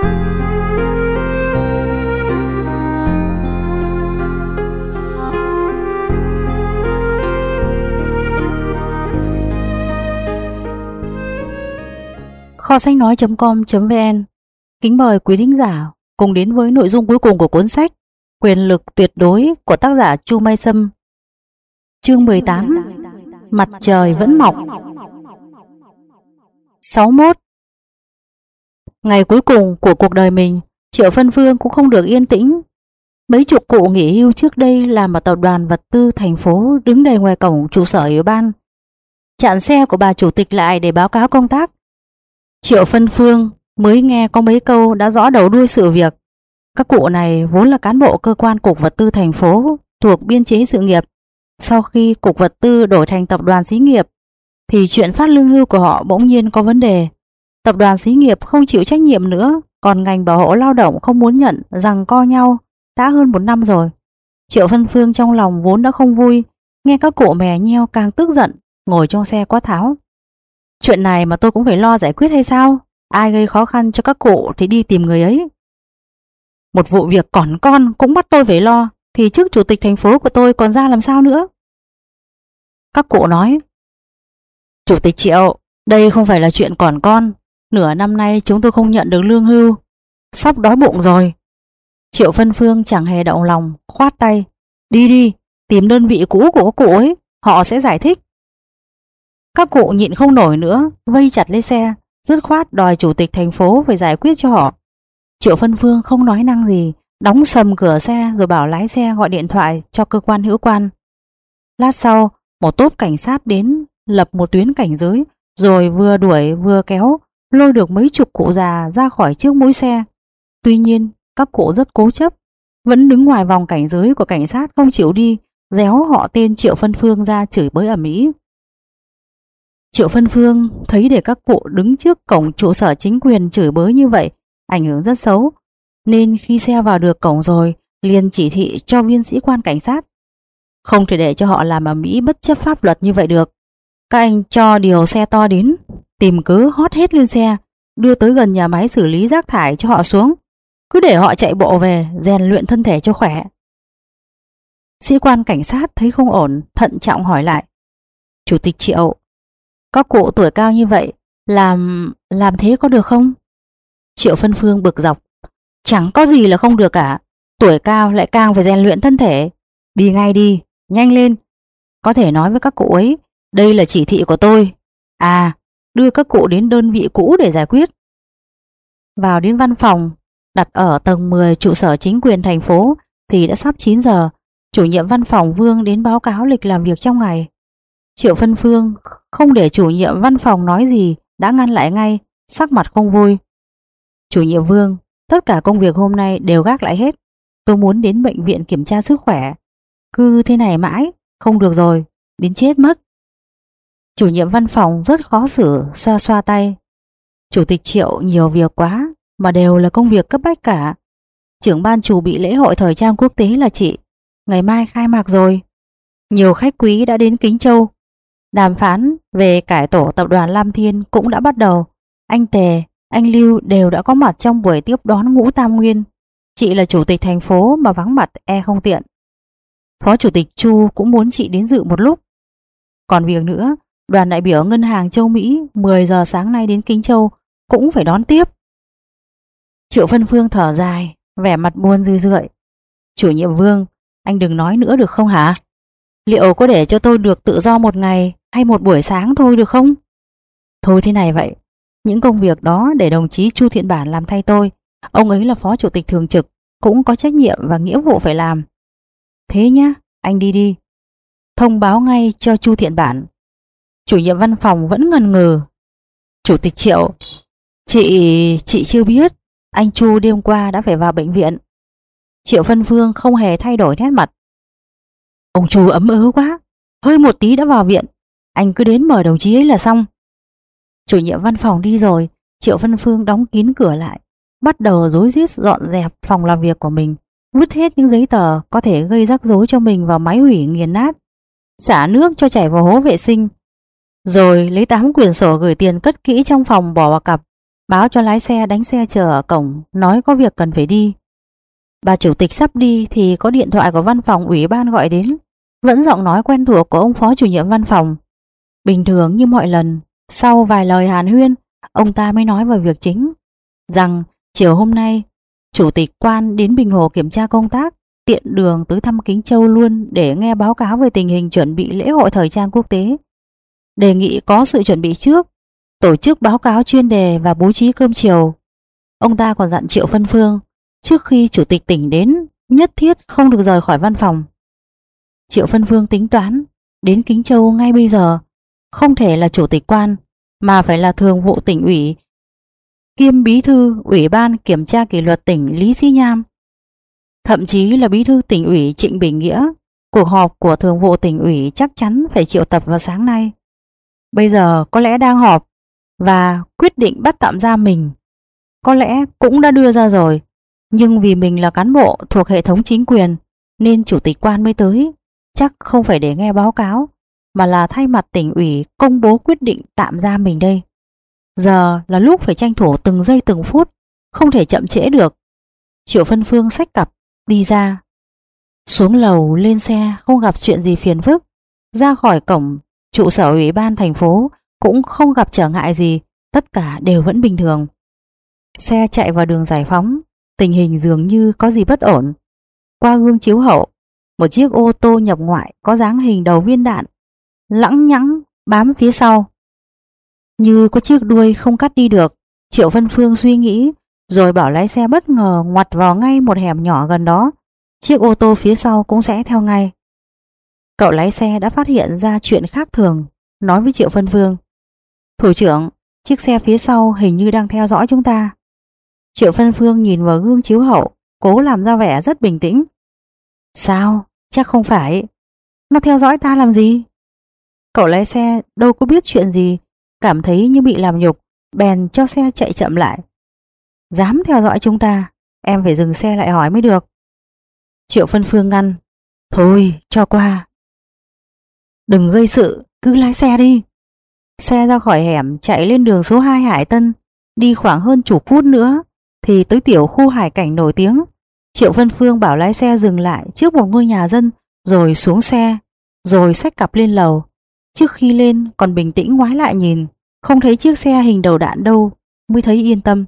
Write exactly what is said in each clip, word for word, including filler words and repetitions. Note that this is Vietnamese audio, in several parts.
Kho sách nói chấm com chấm vn kính mời quý thính giả cùng đến với nội dung cuối cùng của cuốn sách Quyền lực tuyệt đối của tác giả Chu Mai Sâm. Chương mười tám. Mặt trời vẫn mọc. sáu mươi mốt. Ngày cuối cùng của cuộc đời mình, Triệu Phân Phương cũng không được yên tĩnh. Mấy chục cụ nghỉ hưu trước đây làm ở tập đoàn vật tư thành phố đứng đầy ngoài cổng trụ sở ủy ban, chặn xe của bà chủ tịch lại để báo cáo công tác. Triệu Phân Phương mới nghe có mấy câu đã rõ đầu đuôi sự việc. Các cụ này vốn là cán bộ cơ quan cục vật tư thành phố thuộc biên chế sự nghiệp. Sau khi cục vật tư đổi thành tập đoàn xí nghiệp thì chuyện phát lương hưu của họ bỗng nhiên có vấn đề. Tập đoàn xí nghiệp không chịu trách nhiệm nữa, còn ngành bảo hộ lao động không muốn nhận, giằng co nhau đã hơn một năm rồi. Triệu Phân Phương trong lòng vốn đã không vui, nghe các cụ mè nheo càng tức giận, ngồi trong xe quát tháo: chuyện này mà tôi cũng phải lo giải quyết hay sao? Ai gây khó khăn cho các cụ thì đi tìm người ấy. Một vụ việc còn con cũng bắt tôi phải lo, thì chức chủ tịch thành phố của tôi còn ra làm sao nữa? Các cụ nói: Chủ tịch Triệu, đây không phải là chuyện còn con. Nửa năm nay chúng tôi không nhận được lương hưu, sắp đói bụng rồi. Triệu Phân Phương chẳng hề động lòng, khoát tay: đi đi, tìm đơn vị cũ của các cụ ấy, họ sẽ giải thích. Các cụ nhịn không nổi nữa, vây chặt lấy xe, dứt khoát đòi chủ tịch thành phố phải giải quyết cho họ. Triệu Phân Phương không nói năng gì, đóng sầm cửa xe rồi bảo lái xe gọi điện thoại cho cơ quan hữu quan. Lát sau, một tốp cảnh sát đến lập một tuyến cảnh giới, rồi vừa đuổi vừa kéo, lôi được mấy chục cụ già ra khỏi trước mũi xe. Tuy nhiên, các cụ rất cố chấp, vẫn đứng ngoài vòng cảnh giới của cảnh sát không chịu đi, réo họ tên Triệu Phân Phương ra chửi bới ầm ĩ. Triệu Phân Phương thấy để các cụ đứng trước cổng trụ sở chính quyền chửi bới như vậy ảnh hưởng rất xấu, nên khi xe vào được cổng rồi liền chỉ thị cho viên sĩ quan cảnh sát: không thể để cho họ làm ầm ĩ bất chấp pháp luật như vậy được. Các anh cho điều xe to đến, tìm cớ hót hết lên xe, đưa tới gần nhà máy xử lý rác thải cho họ xuống, cứ để họ chạy bộ về rèn luyện thân thể cho khỏe. Sĩ quan cảnh sát thấy không ổn, thận trọng hỏi lại: Chủ tịch Triệu, các cụ tuổi cao như vậy, làm làm thế có được không? Triệu Phân Phương bực dọc: chẳng có gì là không được cả, tuổi cao lại càng phải rèn luyện thân thể. Đi ngay đi, nhanh lên. Có thể nói với các cụ ấy, đây là chỉ thị của tôi. À, đưa các cụ đến đơn vị cũ để giải quyết. Vào đến văn phòng đặt ở tầng mười trụ sở chính quyền thành phố thì đã sắp chín giờ. Chủ nhiệm văn phòng Vương đến báo cáo lịch làm việc trong ngày. Triệu Phân Phương không để chủ nhiệm văn phòng nói gì, đã ngăn lại ngay, sắc mặt không vui. Chủ nhiệm Vương, tất cả công việc hôm nay đều gác lại hết. Tôi muốn đến bệnh viện kiểm tra sức khỏe. Cứ thế này mãi, không được rồi, đến chết mất. Chủ nhiệm văn phòng rất khó xử, xoa xoa tay. Chủ tịch Triệu nhiều việc quá, mà đều là công việc cấp bách cả. Trưởng ban chủ bị lễ hội thời trang quốc tế là chị, ngày mai khai mạc rồi. Nhiều khách quý đã đến Kính Châu. Đàm phán về cải tổ tập đoàn Lam Thiên cũng đã bắt đầu. Anh Tề, anh Lưu đều đã có mặt trong buổi tiếp đón Ngũ Tam Nguyên. Chị là chủ tịch thành phố mà vắng mặt e không tiện. Phó chủ tịch Chu cũng muốn chị đến dự một lúc. Còn việc nữa, đoàn đại biểu ngân hàng châu Mỹ mười giờ sáng nay đến Kính Châu cũng phải đón tiếp. Triệu Phân Phương thở dài, vẻ mặt buồn rười rượi. Chủ nhiệm Vương, anh đừng nói nữa được không hả? Liệu có để cho tôi được tự do một ngày hay một buổi sáng thôi được không? Thôi thế này vậy, những công việc đó để đồng chí Chu Thiện Bản làm thay tôi. Ông ấy là phó chủ tịch thường trực, cũng có trách nhiệm và nghĩa vụ phải làm. Thế nhá, anh đi đi. Thông báo ngay cho Chu Thiện Bản. Chủ nhiệm văn phòng vẫn ngần ngừ. Chủ tịch Triệu, chị chị chưa biết anh Chu đêm qua đã phải vào bệnh viện. Triệu Phân Phương không hề thay đổi nét mặt. Ông Chu ấm ớ quá, hơi một tí đã vào viện. Anh cứ đến mời đồng chí ấy là xong. Chủ nhiệm văn phòng đi rồi, Triệu Phân Phương đóng kín cửa lại, bắt đầu rối rít dọn dẹp phòng làm việc của mình, vứt hết những giấy tờ có thể gây rắc rối cho mình vào máy hủy nghiền nát, xả nước cho chảy vào hố vệ sinh, rồi lấy tám quyển sổ gửi tiền cất kỹ trong phòng bỏ vào cặp. báo cho lái xe đánh xe chờ ở cổng, nói có việc cần phải đi. Bà chủ tịch sắp đi thì có điện thoại của văn phòng ủy ban gọi đến, vẫn giọng nói quen thuộc của ông phó chủ nhiệm văn phòng. Bình thường như mọi lần, sau vài lời hàn huyên, ông ta mới nói vào việc chính, rằng chiều hôm nay chủ tịch Quan đến Bình Hồ kiểm tra công tác, tiện đường tới thăm Kính Châu luôn để nghe báo cáo về tình hình chuẩn bị lễ hội thời trang quốc tế. Đề nghị có sự chuẩn bị trước, tổ chức báo cáo chuyên đề và bố trí cơm chiều. Ông ta còn dặn Triệu Phân Phương, trước khi chủ tịch tỉnh đến, nhất thiết không được rời khỏi văn phòng. Triệu Phân Phương tính toán, đến Kính Châu ngay bây giờ, không thể là chủ tịch Quan, mà phải là thường vụ tỉnh ủy, kiêm bí thư ủy ban kiểm tra kỷ luật tỉnh Lý Sĩ Nham, thậm chí là bí thư tỉnh ủy Trịnh Bình Nghĩa. Cuộc họp của thường vụ tỉnh ủy chắc chắn phải triệu tập vào sáng nay. Bây giờ có lẽ đang họp và quyết định bắt tạm giam mình, có lẽ cũng đã đưa ra rồi, nhưng vì mình là cán bộ thuộc hệ thống chính quyền nên chủ tịch Quan mới tới, chắc không phải để nghe báo cáo, mà là thay mặt tỉnh ủy công bố quyết định tạm giam mình đây. Giờ là lúc phải tranh thủ từng giây từng phút, không thể chậm trễ được. Triệu Phân Phương xách cặp đi ra, xuống lầu lên xe, không gặp chuyện gì phiền phức. Ra khỏi cổng trụ sở ủy ban thành phố cũng không gặp trở ngại gì, tất cả đều vẫn bình thường. Xe chạy vào đường Giải Phóng, tình hình dường như có gì bất ổn. Qua gương chiếu hậu, một chiếc ô tô nhập ngoại có dáng hình đầu viên đạn lẳng nhẳng bám phía sau, như có chiếc đuôi không cắt đi được. Triệu Phân Phương suy nghĩ rồi bảo lái xe bất ngờ ngoặt vào ngay một hẻm nhỏ gần đó, chiếc ô tô phía sau cũng sẽ theo ngay. Cậu lái xe đã phát hiện ra chuyện khác thường, nói với Triệu Phân Phương, thủ trưởng, chiếc xe phía sau hình như đang theo dõi chúng ta. Triệu Phân Phương nhìn vào gương chiếu hậu, cố làm ra vẻ rất bình tĩnh. Sao? Chắc không phải. Nó theo dõi ta làm gì? Cậu lái xe đâu có biết chuyện gì, cảm thấy như bị làm nhục, bèn cho xe chạy chậm lại. Dám theo dõi chúng ta, em phải dừng xe lại hỏi mới được. Triệu Phân Phương ngăn. Thôi, cho qua. Đừng gây sự, cứ lái xe đi. Xe ra khỏi hẻm chạy lên đường số hai Hải Tân, đi khoảng hơn chục phút nữa thì tới tiểu khu hải cảnh nổi tiếng. Triệu Phân Phương bảo lái xe dừng lại trước một ngôi nhà dân, rồi xuống xe, rồi xách cặp lên lầu. Trước khi lên còn bình tĩnh ngoái lại nhìn, không thấy chiếc xe hình đầu đạn đâu, mới thấy yên tâm.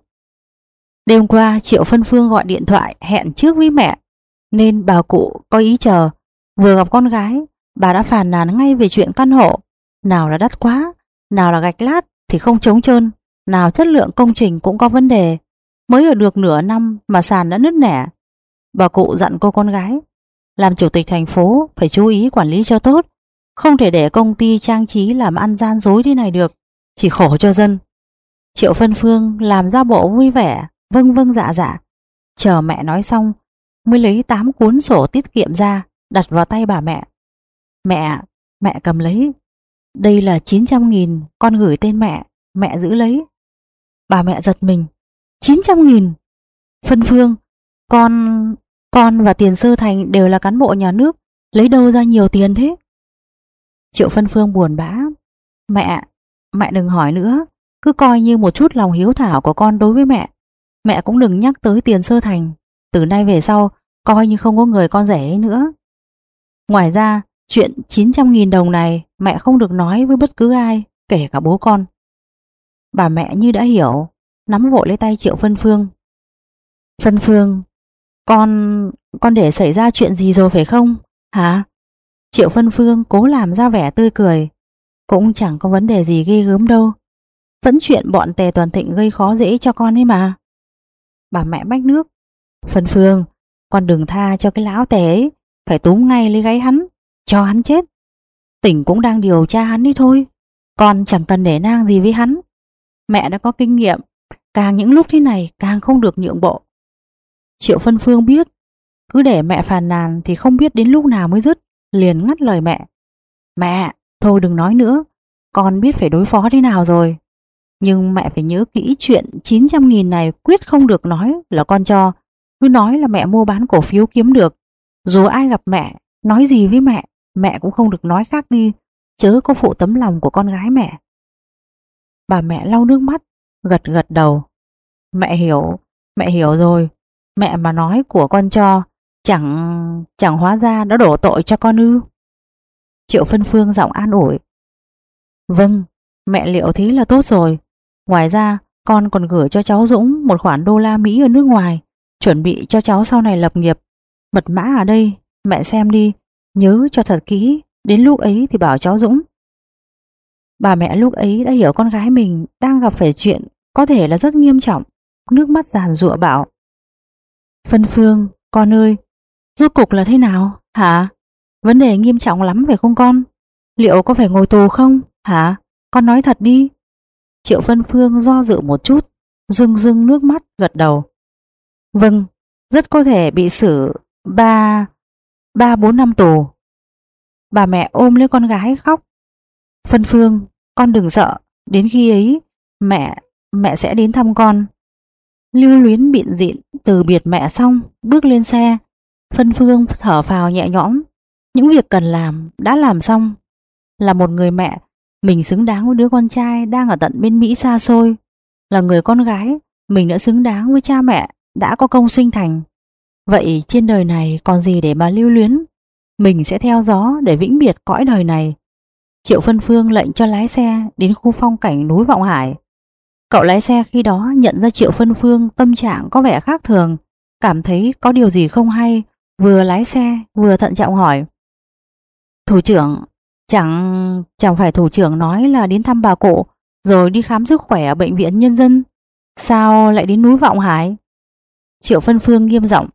Đêm qua Triệu Phân Phương gọi điện thoại hẹn trước với mẹ, nên bà cụ có ý chờ. Vừa gặp con gái, bà đã phàn nàn ngay về chuyện căn hộ, nào là đắt quá, nào là gạch lát thì không trống trơn, nào chất lượng công trình cũng có vấn đề. Mới ở được nửa năm mà sàn đã nứt nẻ. Bà cụ dặn cô con gái, làm chủ tịch thành phố phải chú ý quản lý cho tốt, không thể để công ty trang trí làm ăn gian dối thế này được, chỉ khổ cho dân. Triệu Phân Phương làm ra bộ vui vẻ, vâng vâng dạ dạ. Chờ mẹ nói xong mới lấy tám cuốn sổ tiết kiệm ra, đặt vào tay bà mẹ. Mẹ, mẹ cầm lấy. Đây là chín trăm nghìn con gửi tên mẹ, mẹ giữ lấy. Bà mẹ giật mình. Chín trăm nghìn? Phân Phương, con... con và Tiền Sơ Thành đều là cán bộ nhà nước, lấy đâu ra nhiều tiền thế? Triệu Phân Phương buồn bã. Mẹ, mẹ đừng hỏi nữa, cứ coi như một chút lòng hiếu thảo của con đối với mẹ. Mẹ cũng đừng nhắc tới Tiền Sơ Thành, từ nay về sau coi như không có người con rể ấy nữa. Ngoài ra, chuyện chín trăm nghìn đồng này mẹ không được nói với bất cứ ai, kể cả bố con. Bà mẹ như đã hiểu, nắm vội lấy tay Triệu Phân Phương. Phân Phương, con... con để xảy ra chuyện gì rồi phải không? Hả? Triệu Phân Phương cố làm ra vẻ tươi cười. Cũng chẳng có vấn đề gì ghê gớm đâu, vẫn chuyện bọn Tề Toàn Thịnh gây khó dễ cho con ấy mà. Bà mẹ mách nước. Phân Phương, con đừng tha cho cái lão Tề ấy, phải túm ngay lấy gáy hắn, cho hắn chết. Tỉnh cũng đang điều tra hắn đi thôi, con chẳng cần để nang gì với hắn. Mẹ đã có kinh nghiệm, càng những lúc thế này càng không được nhượng bộ. Triệu Phân Phương biết, cứ để mẹ phàn nàn thì không biết đến lúc nào mới dứt, liền ngắt lời mẹ. Mẹ, thôi đừng nói nữa, con biết phải đối phó thế nào rồi. Nhưng mẹ phải nhớ kỹ chuyện chín trăm nghìn này quyết không được nói là con cho. Cứ nói là mẹ mua bán cổ phiếu kiếm được. Dù ai gặp mẹ, nói gì với mẹ, mẹ cũng không được nói khác đi, chớ có phụ tấm lòng của con gái mẹ. Bà mẹ lau nước mắt, gật gật đầu. Mẹ hiểu, mẹ hiểu rồi. Mẹ mà nói của con cho, chẳng chẳng hóa ra đã đổ tội cho con ư? Triệu Phân Phương giọng an ủi. Vâng, mẹ liệu thế là tốt rồi. Ngoài ra, con còn gửi cho cháu Dũng một khoản đô la Mỹ ở nước ngoài, chuẩn bị cho cháu sau này lập nghiệp. Mật mã ở đây, mẹ xem đi, nhớ cho thật kỹ, đến lúc ấy thì bảo cháu Dũng. Bà mẹ lúc ấy đã hiểu con gái mình đang gặp phải chuyện có thể là rất nghiêm trọng, nước mắt giàn giụa bảo. Phân Phương, con ơi, rốt cục là thế nào, hả? Vấn đề nghiêm trọng lắm phải không con? Liệu có phải ngồi tù không, hả? Con nói thật đi. Triệu Phân Phương do dự một chút, rưng rưng nước mắt gật đầu. Vâng, rất có thể bị xử ba, ba bốn năm tù. Bà mẹ ôm lấy con gái khóc. Phân Phương, con đừng sợ, đến khi ấy mẹ, mẹ sẽ đến thăm con. Lưu Luyến bịn dịn từ biệt mẹ xong, bước lên xe. Phân Phương thở phào nhẹ nhõm, những việc cần làm đã làm xong. Là một người mẹ, mình xứng đáng với đứa con trai đang ở tận bên Mỹ xa xôi. Là người con gái, mình đã xứng đáng với cha mẹ đã có công sinh thành. Vậy trên đời này còn gì để mà lưu luyến? Mình sẽ theo gió để vĩnh biệt cõi đời này. Triệu Phân Phương lệnh cho lái xe đến khu phong cảnh núi Vọng Hải. Cậu lái xe khi đó nhận ra Triệu Phân Phương tâm trạng có vẻ khác thường, cảm thấy có điều gì không hay, vừa lái xe vừa thận trọng hỏi. Thủ trưởng, chẳng chẳng phải thủ trưởng nói là đến thăm bà cụ rồi đi khám sức khỏe ở bệnh viện nhân dân, sao lại đến núi Vọng Hải? Triệu Phân Phương nghiêm giọng.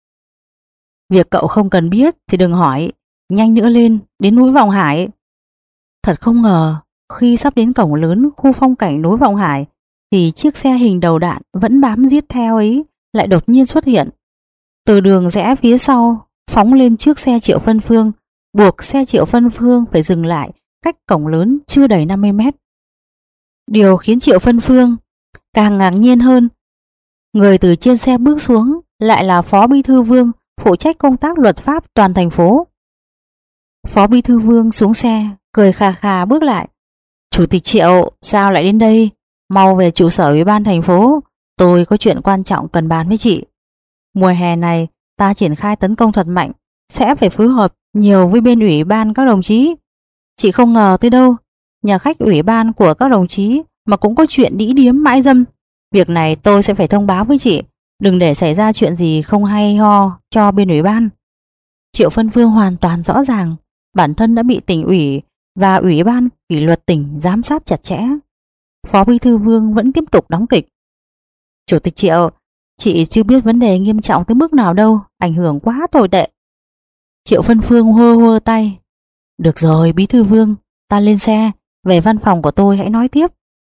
Việc cậu không cần biết thì đừng hỏi, nhanh nữa lên, đến núi Vọng Hải. Thật không ngờ, khi sắp đến cổng lớn khu phong cảnh núi Vọng Hải thì chiếc xe hình đầu đạn vẫn bám giết theo ấy lại đột nhiên xuất hiện. Từ đường rẽ phía sau phóng lên trước xe Triệu Phân Phương, buộc xe Triệu Phân Phương phải dừng lại cách cổng lớn chưa đầy năm mươi mét. Điều khiến Triệu Phân Phương càng ngạc nhiên hơn, người từ trên xe bước xuống lại là Phó Bí thư Vương phụ trách công tác luật pháp toàn thành phố. Phó Bí thư Vương xuống xe, cười khà khà bước lại. Chủ tịch Triệu, sao lại đến đây? Mau về trụ sở ủy ban thành phố, tôi có chuyện quan trọng cần bàn với chị. Mùa hè này ta triển khai tấn công thật mạnh, sẽ phải phối hợp nhiều với bên ủy ban các đồng chí. Chị không ngờ tới đâu, nhà khách ủy ban của các đồng chí mà cũng có chuyện đĩ điếm mãi dâm. Việc này tôi sẽ phải thông báo với chị, đừng để xảy ra chuyện gì không hay ho cho bên ủy ban. Triệu Phân Phương hoàn toàn rõ ràng bản thân đã bị tỉnh ủy và ủy ban kỷ luật tỉnh giám sát chặt chẽ. Phó Bí thư Vương vẫn tiếp tục đóng kịch. Chủ tịch Triệu, chị chưa biết vấn đề nghiêm trọng tới mức nào đâu, ảnh hưởng quá tồi tệ. Triệu Phân Phương hơ hơ tay. Được rồi Bí thư Vương, ta lên xe, về văn phòng của tôi hãy nói tiếp.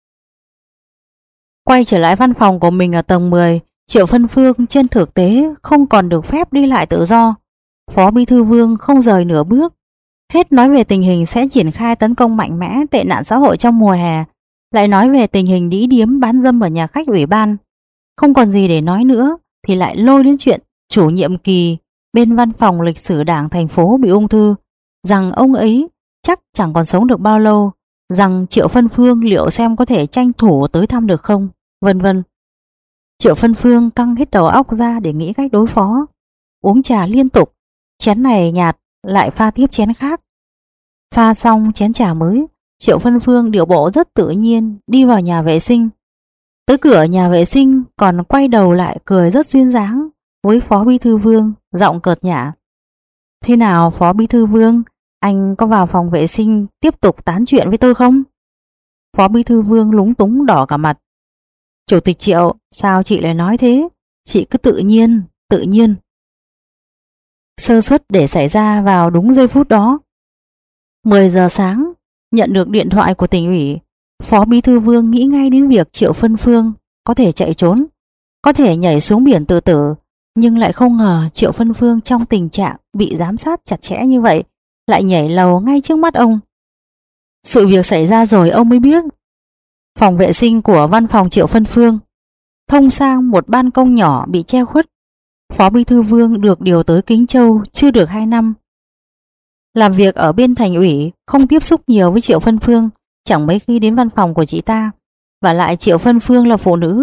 Quay trở lại văn phòng của mình ở tầng mười, Triệu Phân Phương trên thực tế không còn được phép đi lại tự do. Phó Bí thư Vương không rời nửa bước. Hết nói về tình hình sẽ triển khai tấn công mạnh mẽ tệ nạn xã hội trong mùa hè, lại nói về tình hình đĩ điếm bán dâm ở nhà khách ủy ban. Không còn gì để nói nữa thì lại lôi đến chuyện chủ nhiệm kỳ bên văn phòng lịch sử đảng thành phố bị ung thư, rằng ông ấy chắc chẳng còn sống được bao lâu, rằng Triệu Phân Phương liệu xem có thể tranh thủ tới thăm được không, vân vân. Triệu Phân Phương căng hết đầu óc ra để nghĩ cách đối phó. Uống trà liên tục, chén này nhạt lại pha tiếp chén khác. Pha xong chén trà mới, Triệu Phân Phương điệu bộ rất tự nhiên đi vào nhà vệ sinh. Tới cửa nhà vệ sinh còn quay đầu lại cười rất duyên dáng với Phó Bí thư Vương, giọng cợt nhả. Thế nào Phó Bí thư Vương, anh có vào phòng vệ sinh tiếp tục tán chuyện với tôi không? Phó Bí thư Vương lúng túng đỏ cả mặt. Chủ tịch Triệu, sao chị lại nói thế? Chị cứ tự nhiên, tự nhiên. Sơ suất để xảy ra vào đúng giây phút đó. mười giờ sáng, nhận được điện thoại của tỉnh ủy, Phó Bí thư Vương nghĩ ngay đến việc Triệu Phân Phương có thể chạy trốn, có thể nhảy xuống biển tự tử, nhưng lại không ngờ Triệu Phân Phương trong tình trạng bị giám sát chặt chẽ như vậy lại nhảy lầu ngay trước mắt ông. Sự việc xảy ra rồi ông mới biết. Phòng vệ sinh của văn phòng Triệu Phân Phương thông sang một ban công nhỏ bị che khuất. Phó Bí thư Vương được điều tới Kính Châu chưa được hai năm. Làm việc ở bên thành ủy, không tiếp xúc nhiều với Triệu Phân Phương, chẳng mấy khi đến văn phòng của chị ta. Và lại Triệu Phân Phương là phụ nữ,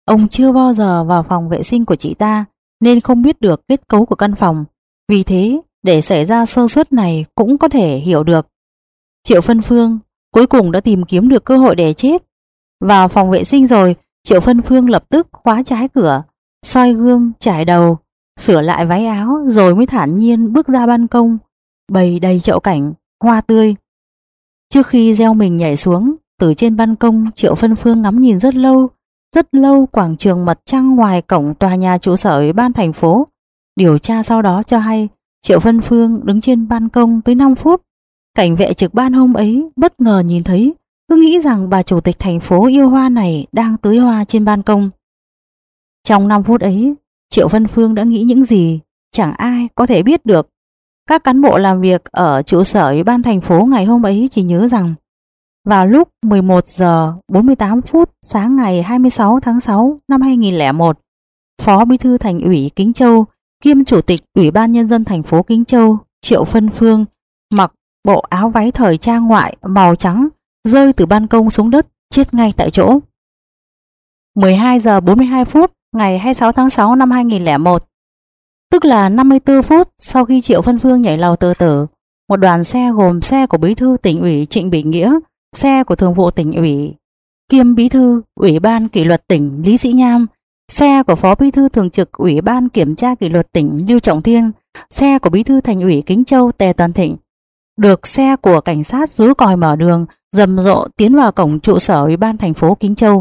Ông chưa bao giờ vào phòng vệ sinh của chị ta nên không biết được kết cấu của căn phòng. Vì thế, để xảy ra sơ suất này cũng có thể hiểu được. Triệu Phân Phương cuối cùng đã tìm kiếm được cơ hội để chết. Vào phòng vệ sinh rồi, Triệu Phân Phương lập tức khóa trái cửa, soi gương, chải đầu, sửa lại váy áo rồi mới thản nhiên bước ra ban công, bày đầy chậu cảnh, hoa tươi. Trước khi gieo mình nhảy xuống, từ trên ban công Triệu Phân Phương ngắm nhìn rất lâu, rất lâu quảng trường mặt trăng ngoài cổng tòa nhà trụ sở Ủy ban thành phố. Điều tra sau đó cho hay Triệu Phân Phương đứng trên ban công tới năm phút. Cảnh vệ trực ban hôm ấy bất ngờ nhìn thấy, cứ nghĩ rằng bà chủ tịch thành phố yêu hoa này đang tưới hoa trên ban công. Trong năm phút ấy, Triệu Phân Phương đã nghĩ những gì chẳng ai có thể biết được. Các cán bộ làm việc ở trụ sở Ủy ban thành phố ngày hôm ấy chỉ nhớ rằng vào lúc mười một giờ bốn mươi tám phút sáng ngày hai mươi sáu tháng sáu năm hai nghìn không trăm lẻ một, Phó Bí thư Thành ủy Kính Châu kiêm Chủ tịch Ủy ban Nhân dân thành phố Kính Châu Triệu Phân Phương mặc bộ áo váy thời trang ngoại màu trắng rơi từ ban công xuống đất, chết ngay tại chỗ. mười hai giờ bốn mươi hai phút ngày hai mươi sáu tháng sáu năm hai nghìn không trăm lẻ một, tức là năm mươi tư phút sau khi Triệu Phân Phương nhảy lầu tự tử, một đoàn xe gồm xe của Bí thư Tỉnh ủy Trịnh Bình Nghĩa, xe của Thường vụ Tỉnh ủy kiêm Bí thư Ủy ban Kỷ luật tỉnh Lý Sĩ Nham, xe của Phó Bí thư Thường trực Ủy ban Kiểm tra Kỷ luật tỉnh Lưu Trọng Thiên, xe của Bí thư Thành ủy Kính Châu Tề Toàn Thịnh, được xe của cảnh sát rúi còi mở đường, rầm rộ tiến vào cổng trụ sở Ủy ban thành phố Kính Châu.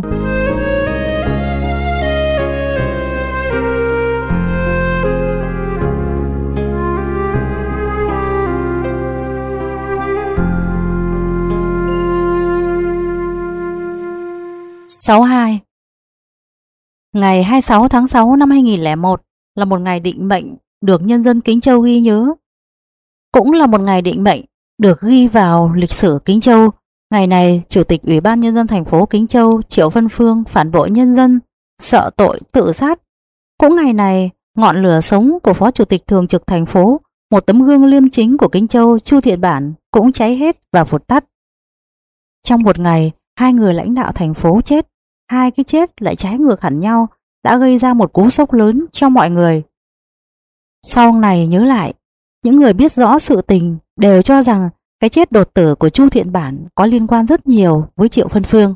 sáu mươi hai. Ngày hai mươi sáu tháng sáu năm hai nghìn không trăm lẻ một là một ngày định mệnh được nhân dân Kính Châu ghi nhớ. Cũng là một ngày định mệnh được ghi vào lịch sử Kính Châu. Ngày này, Chủ tịch Ủy ban Nhân dân thành phố Kính Châu Triệu Phân Phương phản bội nhân dân, sợ tội tự sát. Cũng ngày này, ngọn lửa sống của Phó Chủ tịch Thường trực thành phố, một tấm gương liêm chính của Kính Châu Chu Thiện Bản cũng cháy hết và vụt tắt. Trong một ngày, hai người lãnh đạo thành phố chết, hai cái chết lại trái ngược hẳn nhau, đã gây ra một cú sốc lớn cho mọi người. Sau này nhớ lại, những người biết rõ sự tình đều cho rằng cái chết đột tử của Chu Thiện Bản có liên quan rất nhiều với Triệu Phân Phương.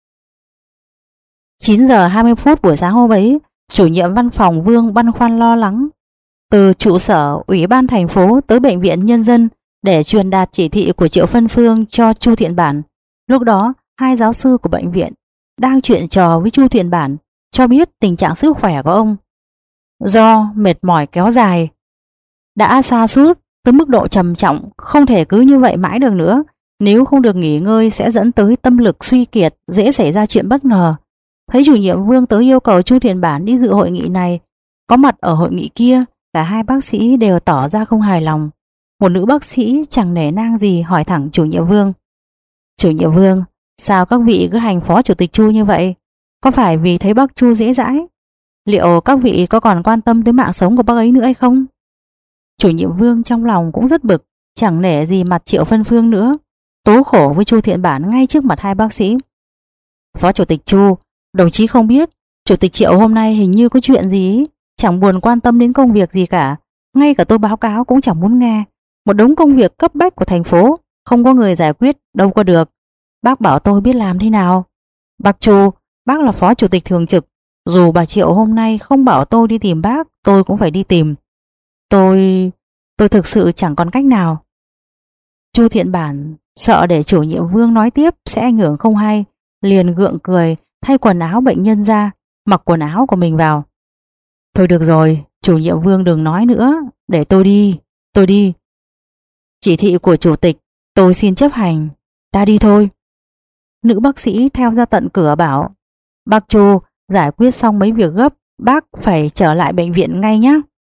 chín giờ hai mươi phút buổi sáng hôm ấy, chủ nhiệm văn phòng Vương băn khoăn lo lắng từ trụ sở Ủy ban thành phố tới Bệnh viện Nhân dân để truyền đạt chỉ thị của Triệu Phân Phương cho Chu Thiện Bản. Lúc đó, hai giáo sư của bệnh viện đang chuyện trò với Chu Thiện Bản, cho biết tình trạng sức khỏe của ông do mệt mỏi kéo dài đã sa sút tới mức độ trầm trọng, không thể cứ như vậy mãi được nữa. Nếu không được nghỉ ngơi sẽ dẫn tới tâm lực suy kiệt, dễ xảy ra chuyện bất ngờ. Thấy chủ nhiệm Vương tới yêu cầu Chu Thiện Bản đi dự hội nghị này, có mặt ở hội nghị kia, cả hai bác sĩ đều tỏ ra không hài lòng. Một nữ bác sĩ chẳng nể nang gì hỏi thẳng chủ nhiệm Vương: Chủ nhiệm Vương, sao các vị cứ hành phó chủ tịch Chu như vậy? Có phải vì thấy bác Chu dễ dãi? Liệu các vị có còn quan tâm tới mạng sống của bác ấy nữa hay không? Chủ nhiệm Vương trong lòng cũng rất bực, chẳng nể gì mặt Triệu Phân Phương nữa, tố khổ với Chu Thiện Bản ngay trước mặt hai bác sĩ. Phó chủ tịch Chu, đồng chí không biết chủ tịch Triệu hôm nay hình như có chuyện gì, chẳng buồn quan tâm đến công việc gì cả, ngay cả tôi báo cáo cũng chẳng muốn nghe. Một đống công việc cấp bách của thành phố, không có người giải quyết đâu có được. Bác bảo tôi biết làm thế nào? Bác Chu, bác là phó chủ tịch thường trực, dù bà Triệu hôm nay không bảo tôi đi tìm bác, tôi cũng phải đi tìm. Tôi... tôi thực sự chẳng còn cách nào. Chu Thiện Bản sợ để chủ nhiệm Vương nói tiếp sẽ ảnh hưởng không hay, liền gượng cười thay quần áo bệnh nhân ra, mặc quần áo của mình vào. Thôi được rồi, chủ nhiệm Vương đừng nói nữa, để tôi đi, tôi đi. Chỉ thị của chủ tịch, tôi xin chấp hành, ta đi thôi. Nữ bác sĩ theo ra tận cửa bảo: Bác Chu, giải quyết xong mấy việc gấp, bác phải trở lại bệnh viện ngay nhé.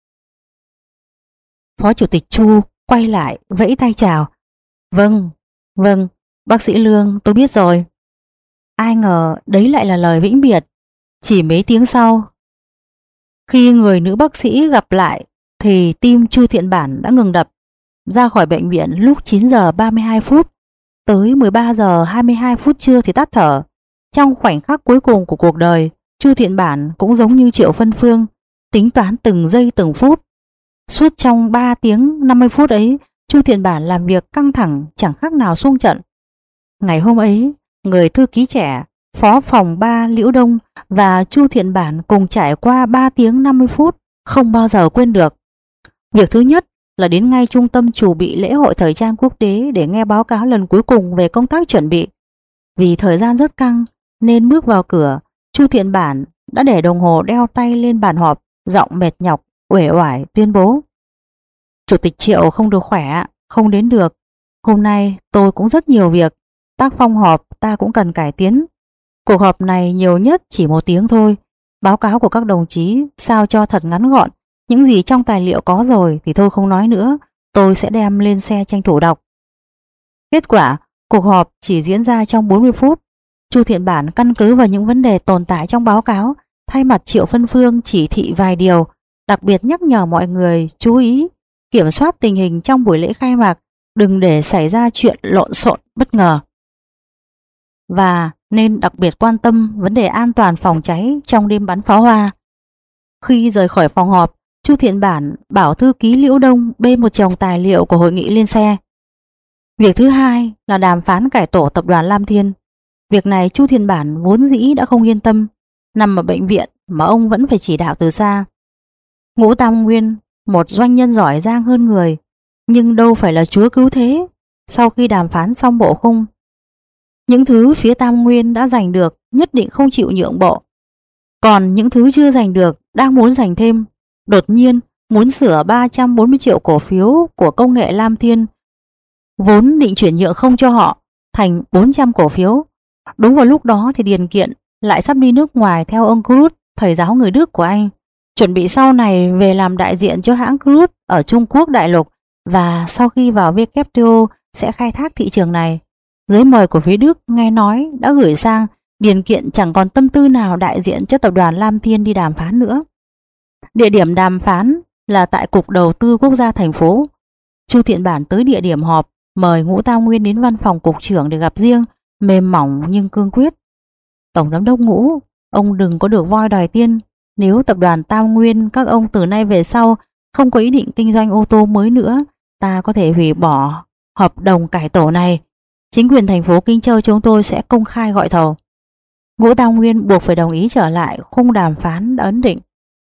Phó chủ tịch Chu quay lại vẫy tay chào: Vâng, vâng, bác sĩ Lương, tôi biết rồi. Ai ngờ đấy lại là lời vĩnh biệt. Chỉ mấy tiếng sau, khi người nữ bác sĩ gặp lại thì tim Chu Thiện Bản đã ngừng đập. Ra khỏi bệnh viện lúc chín giờ ba mươi hai phút, tới mười ba giờ hai mươi hai phút trưa thì tắt thở. Trong khoảnh khắc cuối cùng của cuộc đời, Chu Thiện Bản cũng giống như Triệu Phân Phương, tính toán từng giây từng phút. Suốt trong ba tiếng năm mươi phút ấy, Chu Thiện Bản làm việc căng thẳng chẳng khác nào xung trận. Ngày hôm ấy, người thư ký trẻ, phó phòng ba Liễu Đông và Chu Thiện Bản cùng trải qua ba tiếng năm mươi phút không bao giờ quên được. Việc thứ nhất là đến ngay trung tâm chủ bị lễ hội thời trang quốc tế để nghe báo cáo lần cuối cùng về công tác chuẩn bị. Vì thời gian rất căng nên bước vào cửa, Chu Thiện Bản đã để đồng hồ đeo tay lên bàn họp, giọng mệt nhọc, uể oải tuyên bố: Chủ tịch Triệu không được khỏe, không đến được. Hôm nay tôi cũng rất nhiều việc, tác phong họp ta cũng cần cải tiến. Cuộc họp này nhiều nhất chỉ một tiếng thôi. Báo cáo của các đồng chí sao cho thật ngắn gọn. Những gì trong tài liệu có rồi thì thôi không nói nữa, tôi sẽ đem lên xe tranh thủ đọc. Kết quả, cuộc họp chỉ diễn ra trong bốn mươi phút. Chu Thiện Bản căn cứ vào những vấn đề tồn tại trong báo cáo, thay mặt Triệu Phân Phương chỉ thị vài điều, đặc biệt nhắc nhở mọi người chú ý kiểm soát tình hình trong buổi lễ khai mạc, đừng để xảy ra chuyện lộn xộn bất ngờ. Và nên đặc biệt quan tâm vấn đề an toàn phòng cháy trong đêm bắn pháo hoa. Khi rời khỏi phòng họp, Chu Thiện Bản bảo thư ký Liễu Đông bê một chồng tài liệu của hội nghị lên xe. Việc thứ hai là đàm phán cải tổ tập đoàn Lam Thiên. Việc này Chu Thiện Bản vốn dĩ đã không yên tâm, nằm ở bệnh viện mà ông vẫn phải chỉ đạo từ xa. Ngũ Tam Nguyên, một doanh nhân giỏi giang hơn người, nhưng đâu phải là chúa cứu thế. Sau khi đàm phán xong bộ khung, những thứ phía Tam Nguyên đã giành được nhất định không chịu nhượng bộ. Còn những thứ chưa giành được đang muốn giành thêm. Đột nhiên muốn sửa ba trăm bốn mươi triệu cổ phiếu của công nghệ Lam Thiên, vốn định chuyển nhượng không cho họ, thành bốn trăm cổ phiếu. Đúng vào lúc đó thì Điền Kiện lại sắp đi nước ngoài theo ông Krut, thầy giáo người Đức của anh, chuẩn bị sau này về làm đại diện cho hãng Krut ở Trung Quốc đại lục, và sau khi vào vê kép tê o sẽ khai thác thị trường này. Giấy mời của phía Đức nghe nói đã gửi sang, Điền Kiện chẳng còn tâm tư nào đại diện cho tập đoàn Lam Thiên đi đàm phán nữa. Địa điểm đàm phán là tại Cục Đầu tư Quốc gia thành phố. Chu Thiện Bản tới địa điểm họp, mời Ngũ Tam Nguyên đến văn phòng cục trưởng để gặp riêng, mềm mỏng nhưng cương quyết. Tổng giám đốc Ngũ, ông đừng có được voi đòi tiên. Nếu tập đoàn Tam Nguyên các ông từ nay về sau không có ý định kinh doanh ô tô mới nữa, ta có thể hủy bỏ hợp đồng cải tổ này. Chính quyền thành phố Kinh Châu chúng tôi sẽ công khai gọi thầu. Ngũ Tam Nguyên buộc phải đồng ý trở lại khung đàm phán đã ấn định.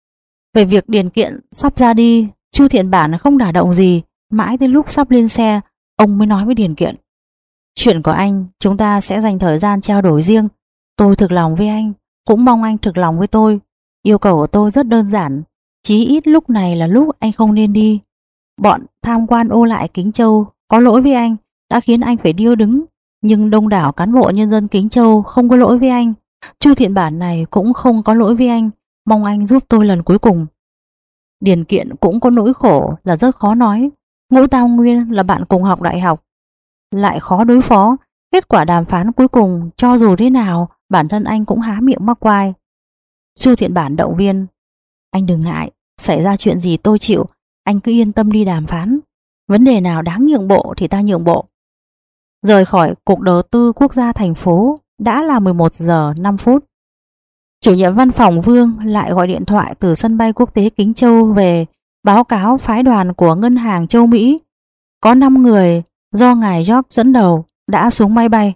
Về việc Điền Kiện sắp ra đi, Chu Thiện Bản không đả động gì. Mãi tới lúc sắp lên xe, ông mới nói với Điền Kiện: Chuyện của anh chúng ta sẽ dành thời gian trao đổi riêng. Tôi thực lòng với anh, cũng mong anh thực lòng với tôi. Yêu cầu của tôi rất đơn giản, chí ít lúc này là lúc anh không nên đi. Bọn tham quan ô lại Kính Châu có lỗi với anh, đã khiến anh phải điêu đứng, nhưng đông đảo cán bộ nhân dân Kính Châu không có lỗi với anh. Chu Thiện Bản này cũng không có lỗi với anh, mong anh giúp tôi lần cuối cùng. Điền Kiện cũng có nỗi khổ là rất khó nói. Ngũ Tam Nguyên là bạn cùng học đại học, lại khó đối phó. Kết quả đàm phán cuối cùng cho dù thế nào bản thân anh cũng há miệng mắc quai. Chu Thiện Bản động viên: Anh đừng ngại, xảy ra chuyện gì tôi chịu, anh cứ yên tâm đi đàm phán. Vấn đề nào đáng nhượng bộ thì ta nhượng bộ. Rời khỏi Cục Đầu tư Quốc gia thành phố đã là mười một giờ năm phút. Chủ nhiệm văn phòng Vương lại gọi điện thoại từ sân bay quốc tế Kính Châu về, báo cáo phái đoàn của Ngân hàng Châu Mỹ. Có năm người do ngài George dẫn đầu đã xuống máy bay.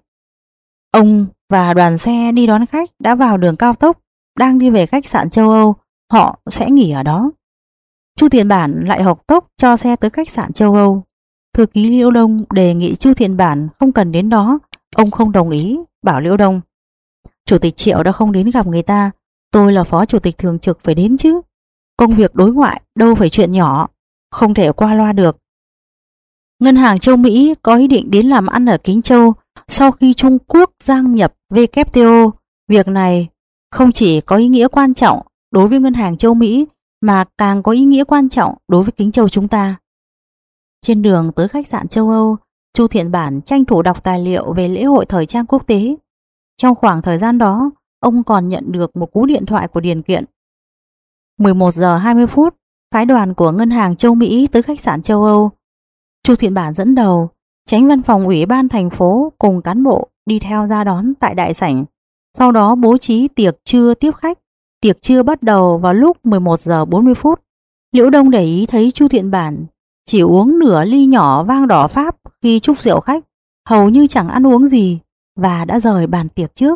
Ông và đoàn xe đi đón khách đã vào đường cao tốc, đang đi về khách sạn châu Âu. Họ sẽ nghỉ ở đó. Chu Thiện Bản lại học tốc cho xe tới khách sạn châu Âu. Thư ký Liễu Đông đề nghị Chu Thiện Bản không cần đến đó. Ông không đồng ý, bảo Liễu Đông: Chủ tịch Triệu đã không đến gặp người ta, tôi là phó chủ tịch thường trực phải đến chứ. Công việc đối ngoại đâu phải chuyện nhỏ, không thể qua loa được. Ngân hàng Châu Mỹ có ý định đến làm ăn ở Kính Châu sau khi Trung Quốc gia nhập vê kép tê o. Việc này không chỉ có ý nghĩa quan trọng đối với Ngân hàng Châu Mỹ mà càng có ý nghĩa quan trọng đối với Kính Châu chúng ta. Trên đường tới khách sạn châu Âu, Chu Thiện Bản tranh thủ đọc tài liệu về lễ hội thời trang quốc tế. Trong khoảng thời gian đó, ông còn nhận được một cú điện thoại của Điền Kiện. mười một giờ hai mươi phút, phái đoàn của Ngân hàng Châu Mỹ tới khách sạn châu Âu. Chu Thiện Bản dẫn đầu, Chánh văn phòng Ủy ban thành phố cùng cán bộ đi theo ra đón tại đại sảnh. Sau đó bố trí tiệc trưa tiếp khách Tiệc trưa bắt đầu vào lúc mười một giờ bốn mươi phút. Liễu Đông để ý thấy Chu Thiện Bản chỉ uống nửa ly nhỏ vang đỏ Pháp khi chúc rượu khách, hầu như chẳng ăn uống gì và đã rời bàn tiệc trước.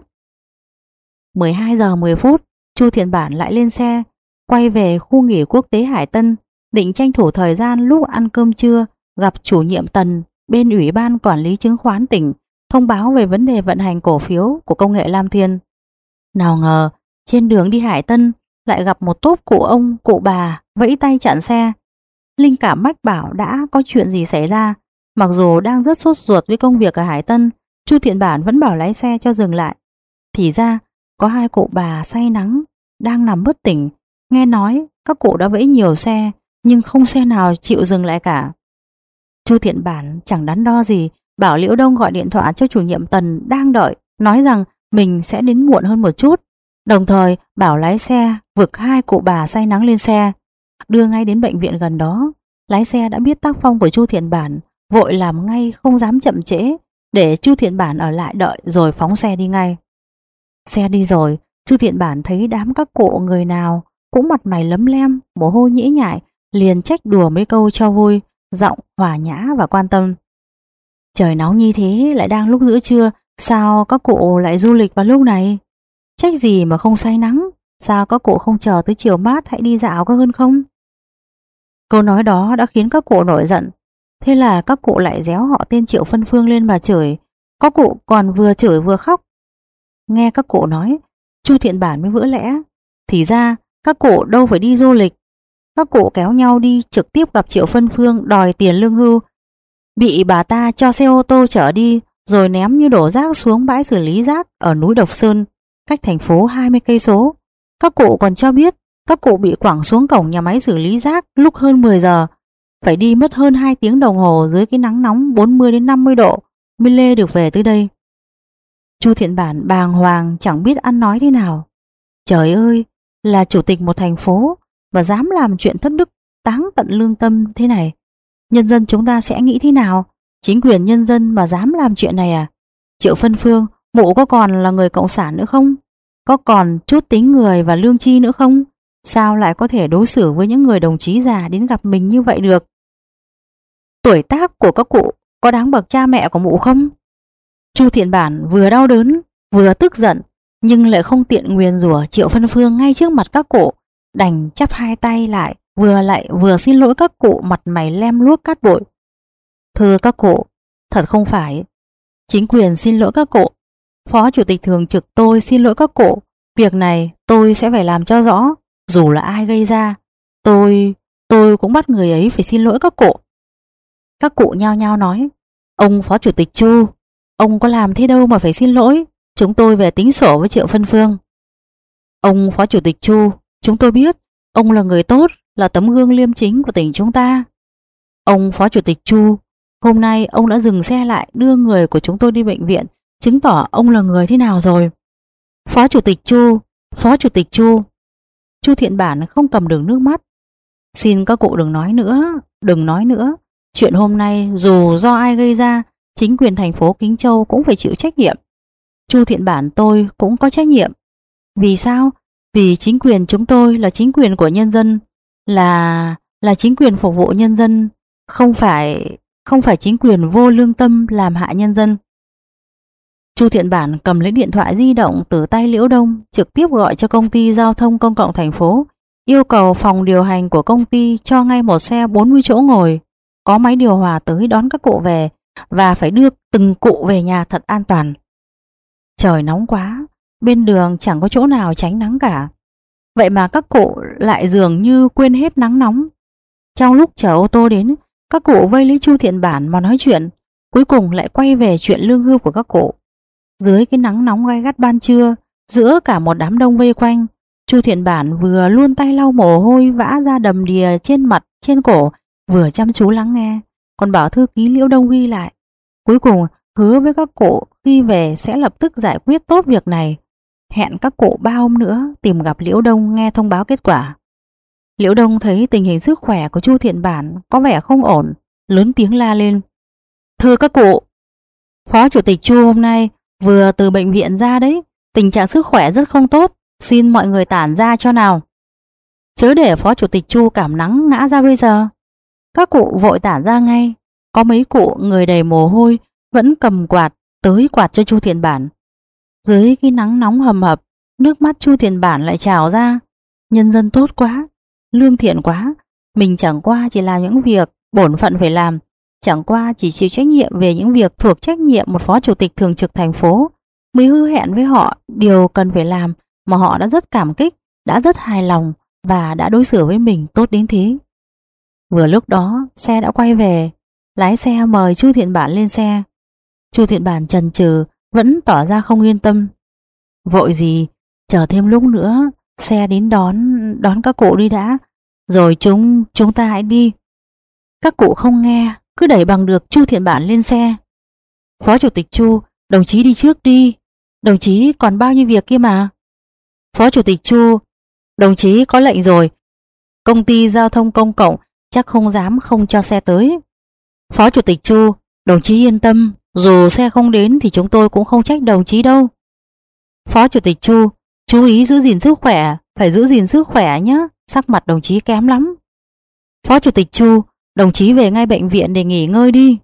mười hai giờ mười phút, Chu Thiện Bản lại lên xe, quay về khu nghỉ quốc tế Hải Tân, định tranh thủ thời gian lúc ăn cơm trưa gặp chủ nhiệm Tần bên Ủy ban Quản lý Chứng khoán tỉnh thông báo về vấn đề vận hành cổ phiếu của công nghệ Lam Thiên. Nào ngờ, trên đường đi Hải Tân lại gặp một tốp cụ ông, cụ bà vẫy tay chặn xe. Linh cảm mách bảo đã có chuyện gì xảy ra. Mặc dù đang rất sốt ruột với công việc ở Hải Tân, Chu Thiện Bản vẫn bảo lái xe cho dừng lại. Thì ra, có hai cụ bà say nắng, đang nằm bất tỉnh. Nghe nói các cụ đã vẫy nhiều xe, nhưng không xe nào chịu dừng lại cả. Chu Thiện Bản chẳng đắn đo gì, bảo Liễu Đông gọi điện thoại cho chủ nhiệm Tần đang đợi, nói rằng mình sẽ đến muộn hơn một chút. Đồng thời bảo lái xe vực hai cụ bà say nắng lên xe, đưa ngay đến bệnh viện gần đó. Lái xe đã biết tác phong của Chu Thiện Bản, vội làm ngay không dám chậm trễ, để Chu Thiện Bản ở lại đợi rồi phóng xe đi ngay. Xe đi rồi, Chu Thiện Bản thấy đám các cụ người nào cũng mặt mày lấm lem, mồ hôi nhễ nhại, liền trách đùa mấy câu cho vui, giọng hòa nhã và quan tâm. Trời nóng như thế, lại đang lúc giữa trưa, sao các cụ lại du lịch vào lúc này? Trách gì mà không say nắng, sao các cụ không chờ tới chiều mát hãy đi dạo có hơn không? Câu nói đó đã khiến các cụ nổi giận. Thế là các cụ lại réo họ tên Triệu Phân Phương lên mà chửi. Có cụ còn vừa chửi vừa khóc. Nghe các cụ nói, Chu Thiện Bản mới vỡ lẽ. Thì ra các cụ đâu phải đi du lịch. Các cụ kéo nhau đi trực tiếp gặp Triệu Phân Phương đòi tiền lương hưu. Bị bà ta cho xe ô tô chở đi, rồi ném như đổ rác xuống bãi xử lý rác ở núi Độc Sơn, cách thành phố hai mươi cây số. Các cụ còn cho biết các cụ bị quẳng xuống cổng nhà máy xử lý rác lúc hơn mười giờ, phải đi mất hơn hai tiếng đồng hồ dưới cái nắng nóng bốn mươi đến năm mươi độ mới lê được về tới đây. Chu Thiện Bản bàng hoàng chẳng biết ăn nói thế nào. Trời ơi, là chủ tịch một thành phố mà dám làm chuyện thất đức, táng tận lương tâm thế này. Nhân dân chúng ta sẽ nghĩ thế nào? Chính quyền nhân dân mà dám làm chuyện này à? Triệu Phân Phương, mụ có còn là người cộng sản nữa không? Có còn chút tính người và lương tri nữa không? Sao lại có thể đối xử với những người đồng chí già đến gặp mình như vậy được? Tuổi tác của các cụ có đáng bậc cha mẹ của mụ không? Chu Thiện Bản vừa đau đớn vừa tức giận, nhưng lại không tiện nguyền rủa Triệu Phân Phương ngay trước mặt các cụ, đành chắp hai tay lại, vừa lại vừa xin lỗi các cụ mặt mày lem luốc cát bụi. Thưa các cụ, thật không phải. Chính quyền xin lỗi các cụ. Phó Chủ tịch Thường trực tôi xin lỗi các cụ. Việc này tôi sẽ phải làm cho rõ. Dù là ai gây ra, tôi, tôi cũng bắt người ấy phải xin lỗi các cụ. Các cụ nhao nhao nói, ông Phó Chủ tịch Chu, ông có làm thế đâu mà phải xin lỗi. Chúng tôi về tính sổ với Triệu Phân Phương. Ông Phó Chủ tịch Chu, chúng tôi biết ông là người tốt, là tấm gương liêm chính của tỉnh chúng ta. Ông Phó Chủ tịch Chu, hôm nay ông đã dừng xe lại đưa người của chúng tôi đi bệnh viện, chứng tỏ ông là người thế nào rồi. Phó Chủ tịch Chu, Phó Chủ tịch Chu. Chu Thiện Bản không cầm được nước mắt. Xin các cụ đừng nói nữa, đừng nói nữa. Chuyện hôm nay dù do ai gây ra, chính quyền thành phố Kính Châu cũng phải chịu trách nhiệm. Chu Thiện Bản tôi cũng có trách nhiệm. Vì sao? Vì chính quyền chúng tôi là chính quyền của nhân dân, là là chính quyền phục vụ nhân dân, không phải không phải chính quyền vô lương tâm làm hại nhân dân. Chu Thiện Bản cầm lấy điện thoại di động từ tay Liễu Đông, trực tiếp gọi cho công ty giao thông công cộng thành phố, yêu cầu phòng điều hành của công ty cho ngay một xe bốn mươi chỗ ngồi, có máy điều hòa tới đón các cụ về và phải đưa từng cụ về nhà thật an toàn. Trời nóng quá, bên đường chẳng có chỗ nào tránh nắng cả. Vậy mà các cụ lại dường như quên hết nắng nóng. Trong lúc chờ ô tô đến, các cụ vây lấy Chu Thiện Bản mà nói chuyện, cuối cùng lại quay về chuyện lương hưu của các cụ. Dưới cái nắng nóng gay gắt ban trưa, giữa cả một đám đông vây quanh, Chu Thiện Bản vừa luôn tay lau mồ hôi vã ra đầm đìa trên mặt, trên cổ, vừa chăm chú lắng nghe, còn bảo thư ký Liễu Đông ghi lại. Cuối cùng hứa với các cụ khi về sẽ lập tức giải quyết tốt việc này. Hẹn các cụ ba hôm nữa tìm gặp Liễu Đông nghe thông báo kết quả. Liễu Đông thấy tình hình sức khỏe của Chu Thiện Bản có vẻ không ổn, lớn tiếng la lên. Thưa các cụ, Phó Chủ tịch Chu hôm nay vừa từ bệnh viện ra đấy, tình trạng sức khỏe rất không tốt, Xin mọi người tản ra cho nào. Chớ để Phó Chủ tịch Chu cảm nắng ngã ra bây giờ. Các cụ vội tản ra ngay. Có mấy cụ người đầy mồ hôi vẫn cầm quạt tới quạt cho Chu Thiện Bản. Dưới cái nắng nóng hầm hập, nước mắt Chu Thiện Bản lại trào ra. Nhân dân tốt quá, lương thiện quá. Mình chẳng qua chỉ làm những việc bổn phận phải làm, chẳng qua chỉ chịu trách nhiệm về những việc thuộc trách nhiệm một Phó Chủ tịch thường trực thành phố, mới hứa hẹn với họ điều cần phải làm mà họ đã rất cảm kích, đã rất hài lòng và đã đối xử với mình tốt đến thế. Vừa lúc đó xe đã quay về. Lái xe mời Chu Thiện Bản lên xe. Chu Thiện Bản chần chừ, vẫn tỏ ra không yên tâm. Vội gì, chờ thêm lúc nữa, xe đến đón đón các cụ đi đã, rồi chúng chúng ta hãy đi. Các cụ không nghe, cứ đẩy bằng được Chu Thiện Bản lên xe. Phó Chủ tịch Chu, đồng chí đi trước đi, đồng chí còn bao nhiêu việc kia mà. Phó Chủ tịch Chu, đồng chí có lệnh rồi, công ty giao thông công cộng chắc không dám không cho xe tới. Phó Chủ tịch Chu, đồng chí yên tâm, dù xe không đến thì chúng tôi cũng không trách đồng chí đâu. Phó Chủ tịch Chu, chú ý giữ gìn sức khỏe, phải giữ gìn sức khỏe nhé, sắc mặt đồng chí kém lắm. Phó Chủ tịch Chu, đồng chí về ngay bệnh viện để nghỉ ngơi đi.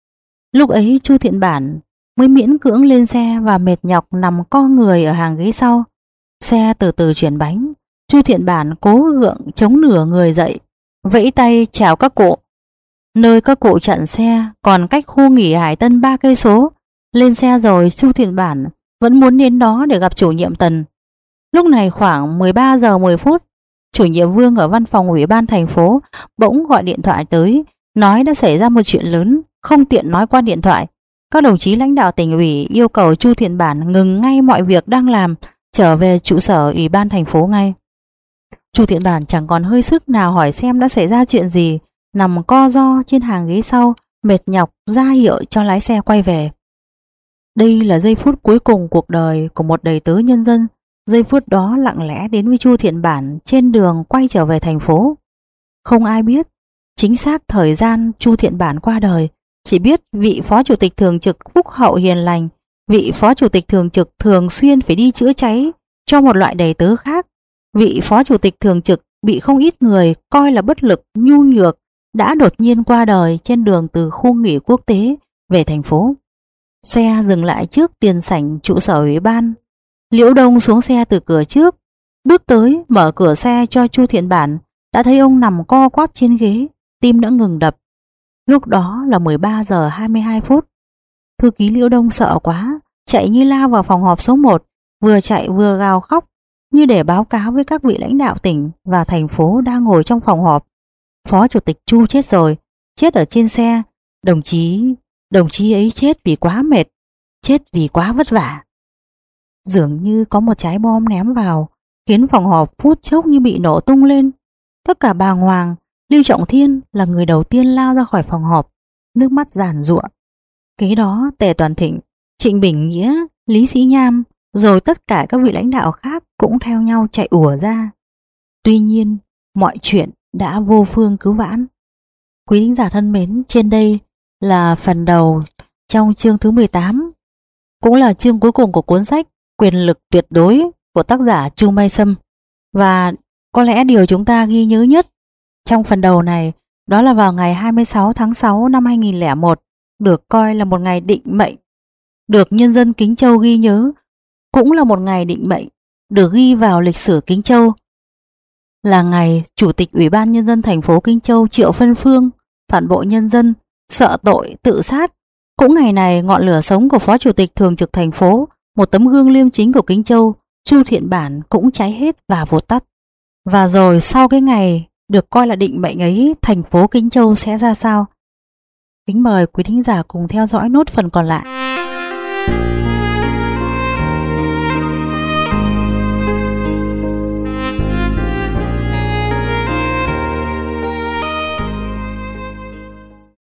Lúc ấy Chu Thiện Bản mới miễn cưỡng lên xe và mệt nhọc nằm co người ở hàng ghế sau. Xe từ từ chuyển bánh. Chu Thiện Bản cố gượng chống nửa người dậy, vẫy tay chào các cụ. Nơi các cụ chặn xe còn cách khu nghỉ Hải Tân ba cây số. Lên xe rồi Chu Thiện Bản vẫn muốn đến đó để gặp chủ nhiệm Tần. Lúc này khoảng mười ba giờ mười phút, chủ nhiệm Vương ở văn phòng ủy ban thành phố bỗng gọi điện thoại tới, nói đã xảy ra một chuyện lớn, không tiện nói qua điện thoại. Các đồng chí lãnh đạo tỉnh ủy yêu cầu Chu Thiện Bản ngừng ngay mọi việc đang làm, trở về trụ sở ủy ban thành phố ngay. Chu Thiện Bản chẳng còn hơi sức nào hỏi xem đã xảy ra chuyện gì, nằm co ro trên hàng ghế sau, mệt nhọc ra hiệu cho lái xe quay về. Đây là giây phút cuối cùng cuộc đời của một đầy tớ nhân dân. Giây phút đó lặng lẽ đến với Chu Thiện Bản trên đường quay trở về thành phố. Không ai biết chính xác thời gian Chu Thiện Bản qua đời, chỉ biết vị Phó Chủ tịch thường trực phúc hậu hiền lành, vị Phó Chủ tịch thường trực thường xuyên phải đi chữa cháy cho một loại đầy tớ khác, vị Phó Chủ tịch thường trực bị không ít người coi là bất lực, nhu nhược, đã đột nhiên qua đời trên đường từ khu nghỉ quốc tế về thành phố. Xe dừng lại trước tiền sảnh trụ sở ủy ban. Liễu Đông xuống xe từ cửa trước, bước tới mở cửa xe cho Chu Thiện Bản, đã thấy ông nằm co quắp trên ghế, tim đã ngừng đập. Lúc đó là mười ba giờ hai mươi hai phút. Thư ký Liễu Đông sợ quá, chạy như lao vào phòng họp số một, vừa chạy vừa gào khóc như để báo cáo với các vị lãnh đạo tỉnh và thành phố đang ngồi trong phòng họp. Phó Chủ tịch Chu chết rồi, chết ở trên xe. Đồng chí, đồng chí ấy chết vì quá mệt, chết vì quá vất vả. Dường như có một trái bom ném vào, khiến phòng họp phút chốc như bị nổ tung lên. Tất cả bàng hoàng. Lưu Trọng Thiên là người đầu tiên lao ra khỏi phòng họp, nước mắt giàn giụa. Kế đó Tề Toàn Thịnh, Trịnh Bình Nghĩa, Lý Sĩ Nham, rồi tất cả các vị lãnh đạo khác cũng theo nhau chạy ùa ra. Tuy nhiên, mọi chuyện đã vô phương cứu vãn. Quý thính giả thân mến, trên đây là phần đầu trong chương thứ mười tám, cũng là chương cuối cùng của cuốn sách Quyền lực tuyệt đối của tác giả Chu Mai Sâm. Và có lẽ điều chúng ta ghi nhớ nhất trong phần đầu này đó là vào ngày hai mươi sáu tháng sáu năm hai nghìn không trăm lẻ một, được coi là một ngày định mệnh, được nhân dân Kính Châu ghi nhớ, cũng là một ngày định mệnh được ghi vào lịch sử Kính Châu, là ngày Chủ tịch Ủy ban Nhân dân thành phố Kính Châu Triệu Phân Phương phản bội nhân dân, sợ tội tự sát. Cũng ngày này, ngọn lửa sống của Phó Chủ tịch thường trực thành phố, một tấm gương liêm chính của Kính Châu, Chu Thiện Bản cũng cháy hết và vụt tắt. Và rồi sau cái ngày được coi là định mệnh ấy, thành phố Kính Châu sẽ ra sao? Kính mời quý thính giả cùng theo dõi nốt phần còn lại.